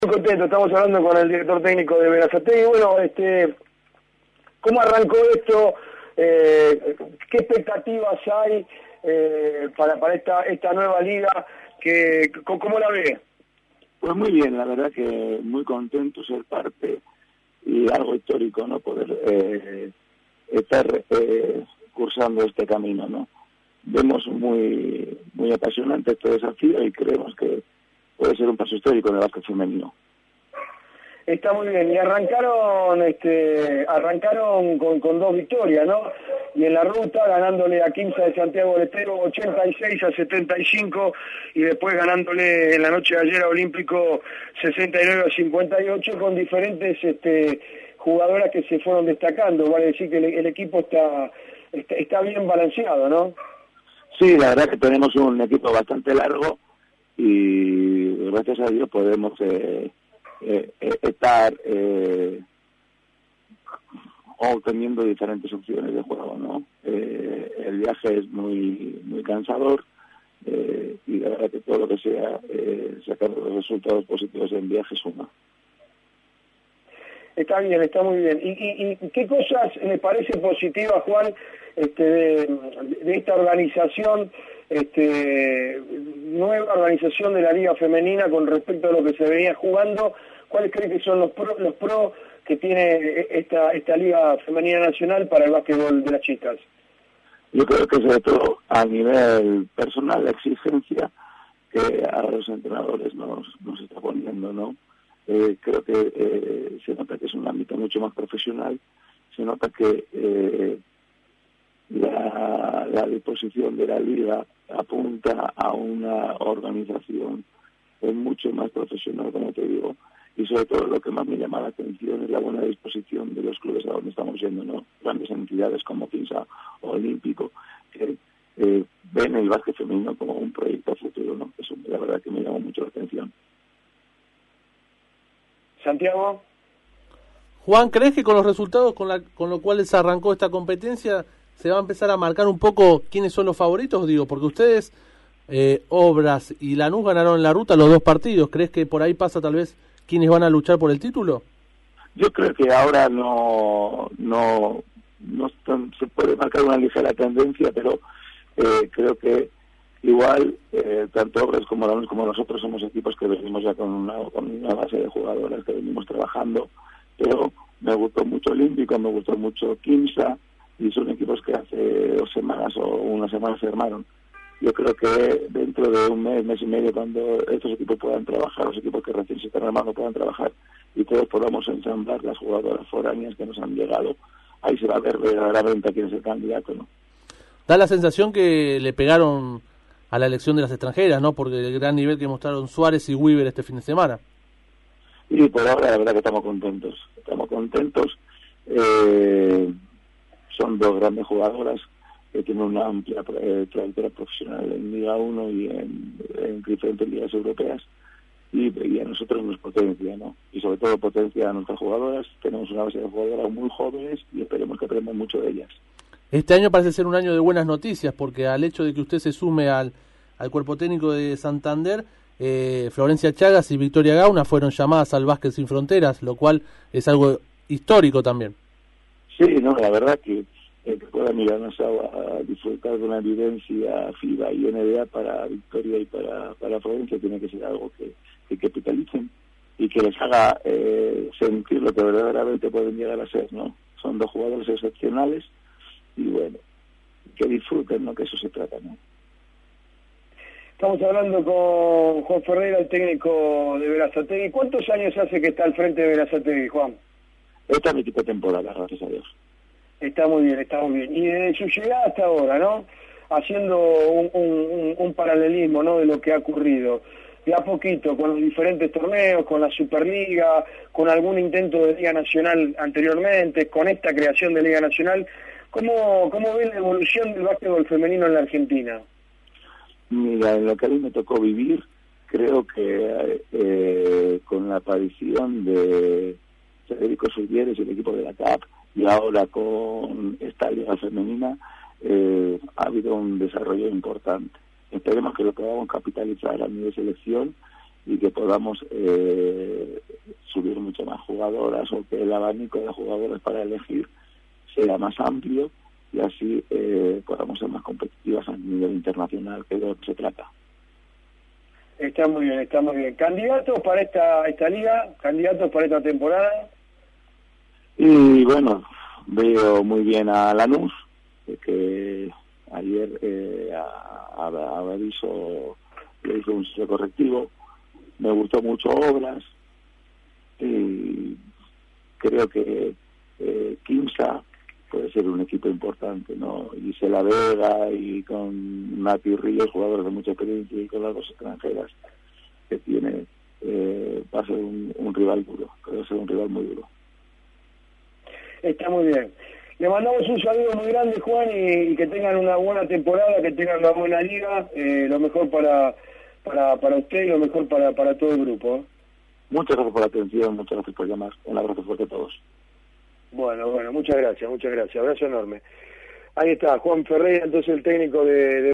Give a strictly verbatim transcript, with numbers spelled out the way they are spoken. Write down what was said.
Muy contento, estamos hablando con el director técnico de Berazategui. Bueno, este, ¿cómo arrancó esto? Eh, ¿Qué expectativas hay eh, para, para esta, esta nueva liga? Que, ¿Cómo la ve? Pues muy bien, la verdad que muy contento ser parte y algo histórico, ¿no? Poder eh, estar eh, cursando este camino, ¿no? Vemos muy muy apasionante este desafío y creemos que puede ser un paso histórico en el básquet femenino. Está muy bien, y arrancaron este arrancaron con, con dos victorias, ¿no? Y en la ruta ganándole a Quimsa de Santiago del Estero ochenta y seis a setenta y cinco y después ganándole en la noche de ayer a Olímpico sesenta y nueve a cincuenta y ocho con diferentes este jugadoras que se fueron destacando. Vale decir que el, el equipo está, está está bien balanceado, ¿no? Sí, la verdad que tenemos un equipo bastante largo y gracias a Dios podemos eh, eh, eh, estar eh, obteniendo diferentes opciones de juego, ¿no? Eh, el viaje es muy muy cansador eh, y la verdad que todo lo que sea eh, sacar los resultados positivos en viaje suma. Está bien, está muy bien. ¿Y, y, y qué cosas le parece positivas, Juan, este, de, de esta organización, este, nueva organización de la Liga Femenina con respecto a lo que se venía jugando? ¿Cuáles creen que son los pro, los pro que tiene esta, esta Liga Femenina Nacional para el básquetbol de las chicas? Yo creo que sobre todo a nivel personal, la exigencia que a los entrenadores nos, nos está poniendo, ¿no? Eh, creo que eh, se nota que es un ámbito mucho más profesional, se nota que eh, la, la disposición de la liga apunta a una organización eh, mucho más profesional, como te digo, y sobre todo lo que más me llama la atención es la buena disposición de los clubes a donde estamos yendo, ¿no? Grandes entidades como Quimsa o Olímpico, que eh, ven el básquet femenino como un proyecto futuro, ¿no? Eso la verdad que me llama mucho la atención. Santiago. Juan, ¿crees que con los resultados con, la, con los cuales se arrancó esta competencia se va a empezar a marcar un poco quiénes son los favoritos? Digo, porque ustedes, eh, Obras y Lanús ganaron en la ruta los dos partidos. ¿Crees que por ahí pasa tal vez quiénes van a luchar por el título? Yo creo que ahora no no, no están, se puede marcar una ligera tendencia, pero eh, creo que igual, eh, tanto Obras como Lanús como nosotros somos equipos que venimos ya con una, con una base de jugadoras que venimos trabajando, pero me gustó mucho Olímpico, me gustó mucho Quimsa, y son equipos que hace dos semanas o una semana se armaron. Yo creo que dentro de un mes, mes y medio, cuando estos equipos puedan trabajar, los equipos que recién se están armando puedan trabajar, y todos podamos ensamblar las jugadoras foráneas que nos han llegado, ahí se va a ver verdaderamente quién es el candidato, ¿no? Da la sensación que le pegaron a la elección de las extranjeras, ¿no? Porque el gran nivel que mostraron Suárez y Weaver este fin de semana. Y por ahora la verdad que estamos contentos, estamos contentos. Eh, son dos grandes jugadoras que tienen una amplia eh, trayectoria profesional en Liga uno y en, en diferentes ligas europeas, y, y a nosotros nos potencia, ¿no? Y sobre todo potencia a nuestras jugadoras. Tenemos una base de jugadoras muy jóvenes y esperemos que aprendan mucho de ellas. Este año parece ser un año de buenas noticias, porque al hecho de que usted se sume al, al cuerpo técnico de Santander, eh, Florencia Chagas y Victoria Gauna fueron llamadas al Básquet Sin Fronteras, lo cual es algo histórico también. Sí, no, la verdad que el que pueda mirarnos a, a disfrutar de una evidencia FIBA y N B A para Victoria y para, para Florencia tiene que ser algo que, que capitalicen y que les haga eh, sentir lo que verdaderamente pueden llegar a ser, ¿no? Son dos jugadores excepcionales y bueno, que disfruten, ¿no? Que eso se trata, ¿no? Estamos hablando con Juan Ferreira, el técnico de Berazategui. ¿Cuántos años hace que está al frente de Berazategui, Juan? Esta es mi tipo de temporada, gracias a Dios. Está muy bien, está muy bien. Y desde su llegada hasta ahora, ¿no? Haciendo un, un, un paralelismo, ¿no? De lo que ha ocurrido. De a poquito, con los diferentes torneos, con la Superliga, con algún intento de Liga Nacional anteriormente, con esta creación de Liga Nacional. ¿Cómo, cómo ven la evolución del básquetbol femenino en la Argentina? Mira, en lo que a mí me tocó vivir, creo que eh, con la aparición de Federico Sulieres y el equipo de la C A P, y ahora con esta liga femenina, eh, ha habido un desarrollo importante. Esperemos que lo podamos capitalizar a nivel selección y y que podamos eh, subir mucho más jugadoras, o que el abanico de jugadores para elegir sea más amplio, y así eh, podamos ser más competitivas a nivel internacional, que es de lo que se trata. Está muy bien, está muy bien. ¿Candidatos para esta esta liga? ¿Candidatos para esta temporada? Y bueno, veo muy bien a Lanús, que ayer eh, a, a, a Berizzo le hizo un sello correctivo. Me gustó mucho Obras, y creo que eh, Quimsa puede ser un equipo importante, ¿no? Y Cela Vega, y con Nati Ríos, jugadores de mucha experiencia, y con las dos extranjeras que tiene, eh, va a ser un, un rival duro, creo que va a ser un rival muy duro. Está muy bien. Le mandamos un saludo muy grande, Juan, y, y que tengan una buena temporada, que tengan una buena liga, eh, lo mejor para, para para usted y lo mejor para, para todo el grupo, ¿eh? Muchas gracias por la atención, muchas gracias por llamar. Un abrazo fuerte a todos. Bueno, bueno, muchas gracias, muchas gracias. Abrazo enorme. Ahí está, Juan Ferreira, entonces el técnico de... de